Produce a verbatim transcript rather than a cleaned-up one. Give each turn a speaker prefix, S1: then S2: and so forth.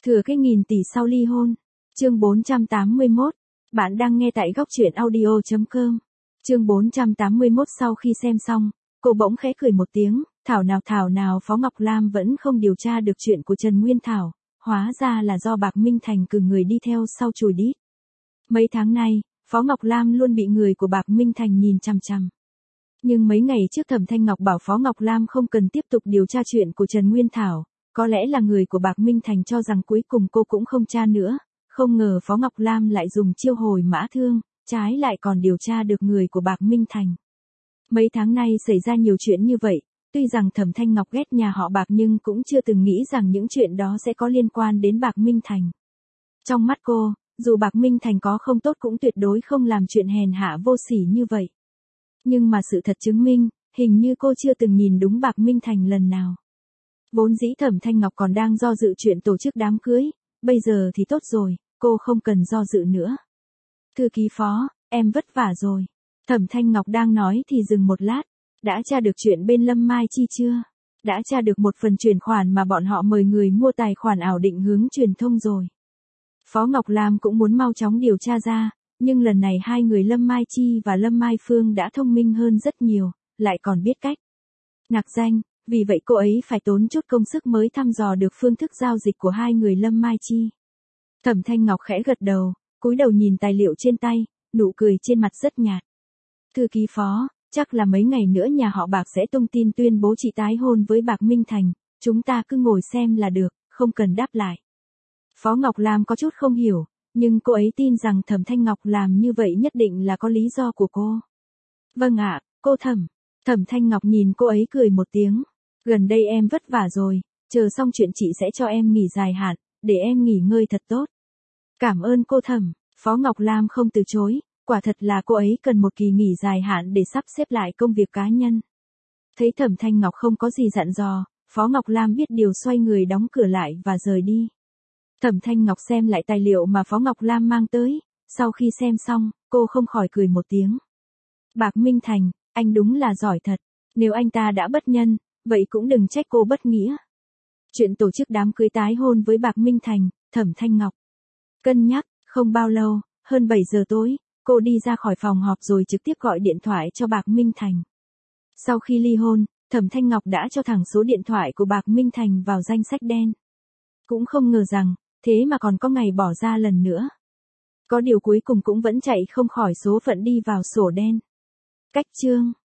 S1: Thừa cái nghìn tỷ sau ly hôn. Chương bốn trăm tám mươi mốt. Bạn đang nghe tại góc truyện audio chấm com. Chương bốn trăm tám mươi mốt. Sau khi xem xong, cô bỗng khẽ cười một tiếng, thảo nào thảo nào Phó Ngọc Lam vẫn không điều tra được chuyện của Trần Nguyên Thảo, hóa ra là do Bạc Minh Thành cử người đi theo sau chùi đít. Mấy tháng nay, Phó Ngọc Lam luôn bị người của Bạc Minh Thành nhìn chằm chằm. Nhưng mấy ngày trước Thẩm Thanh Ngọc bảo Phó Ngọc Lam không cần tiếp tục điều tra chuyện của Trần Nguyên Thảo, có lẽ là người của Bạc Minh Thành cho rằng cuối cùng cô cũng không tra nữa, không ngờ Phó Ngọc Lam lại dùng chiêu hồi mã thương, trái lại còn điều tra được người của Bạc Minh Thành. Mấy tháng nay xảy ra nhiều chuyện như vậy, tuy rằng Thẩm Thanh Ngọc ghét nhà họ Bạc nhưng cũng chưa từng nghĩ rằng những chuyện đó sẽ có liên quan đến Bạc Minh Thành. Trong mắt cô, dù Bạc Minh Thành có không tốt cũng tuyệt đối không làm chuyện hèn hạ vô sỉ như vậy. Nhưng mà sự thật chứng minh, hình như cô chưa từng nhìn đúng Bạc Minh Thành lần nào. Vốn dĩ Thẩm Thanh Ngọc còn đang do dự chuyện tổ chức đám cưới, bây giờ thì tốt rồi, cô không cần do dự nữa. Thư ký Phó, em vất vả rồi. Thẩm Thanh Ngọc đang nói thì dừng một lát, đã tra được chuyện bên Lâm Mai Chi chưa? Đã tra được một phần chuyển khoản mà bọn họ mời người mua tài khoản ảo định hướng truyền thông rồi. Phó Ngọc Lam cũng muốn mau chóng điều tra ra, nhưng lần này hai người Lâm Mai Chi và Lâm Mai Phương đã thông minh hơn rất nhiều, lại còn biết cách nặc danh, vì vậy cô ấy phải tốn chút công sức mới thăm dò được phương thức giao dịch của hai người Lâm Mai Chi. Thẩm Thanh Ngọc khẽ gật đầu, cúi đầu nhìn tài liệu trên tay, nụ cười trên mặt rất nhạt. Thư ký Phó, chắc là mấy ngày nữa nhà họ Bạc sẽ tung tin tuyên bố chị tái hôn với Bạc Minh Thành, chúng ta cứ ngồi xem là được, không cần đáp lại. Phó Ngọc Lam có chút không hiểu, nhưng cô ấy tin rằng Thẩm Thanh Ngọc làm như vậy nhất định là có lý do của cô. Vâng ạ, cô Thẩm. Thẩm Thanh Ngọc nhìn cô ấy cười một tiếng. Gần đây em vất vả rồi, chờ xong chuyện chị sẽ cho em nghỉ dài hạn, để em nghỉ ngơi thật tốt. Cảm ơn cô Thẩm. Phó Ngọc Lam không từ chối, quả thật là cô ấy cần một kỳ nghỉ dài hạn để sắp xếp lại công việc cá nhân. Thấy Thẩm Thanh Ngọc không có gì dặn dò, Phó Ngọc Lam biết điều xoay người đóng cửa lại và rời đi. Thẩm Thanh Ngọc xem lại tài liệu mà Phó Ngọc Lam mang tới, sau khi xem xong, cô không khỏi cười một tiếng. Bạc Minh Thành, anh đúng là giỏi thật, nếu anh ta đã bất nhân, vậy cũng đừng trách cô bất nghĩa. Chuyện tổ chức đám cưới tái hôn với Bạc Minh Thành, Thẩm Thanh Ngọc cân nhắc, không bao lâu, hơn bảy giờ tối, cô đi ra khỏi phòng họp rồi trực tiếp gọi điện thoại cho Bạc Minh Thành. Sau khi ly hôn, Thẩm Thanh Ngọc đã cho thẳng số điện thoại của Bạc Minh Thành vào danh sách đen. Cũng không ngờ rằng, thế mà còn có ngày bỏ ra lần nữa. Có điều cuối cùng cũng vẫn chạy không khỏi số phận đi vào sổ đen. Cách chương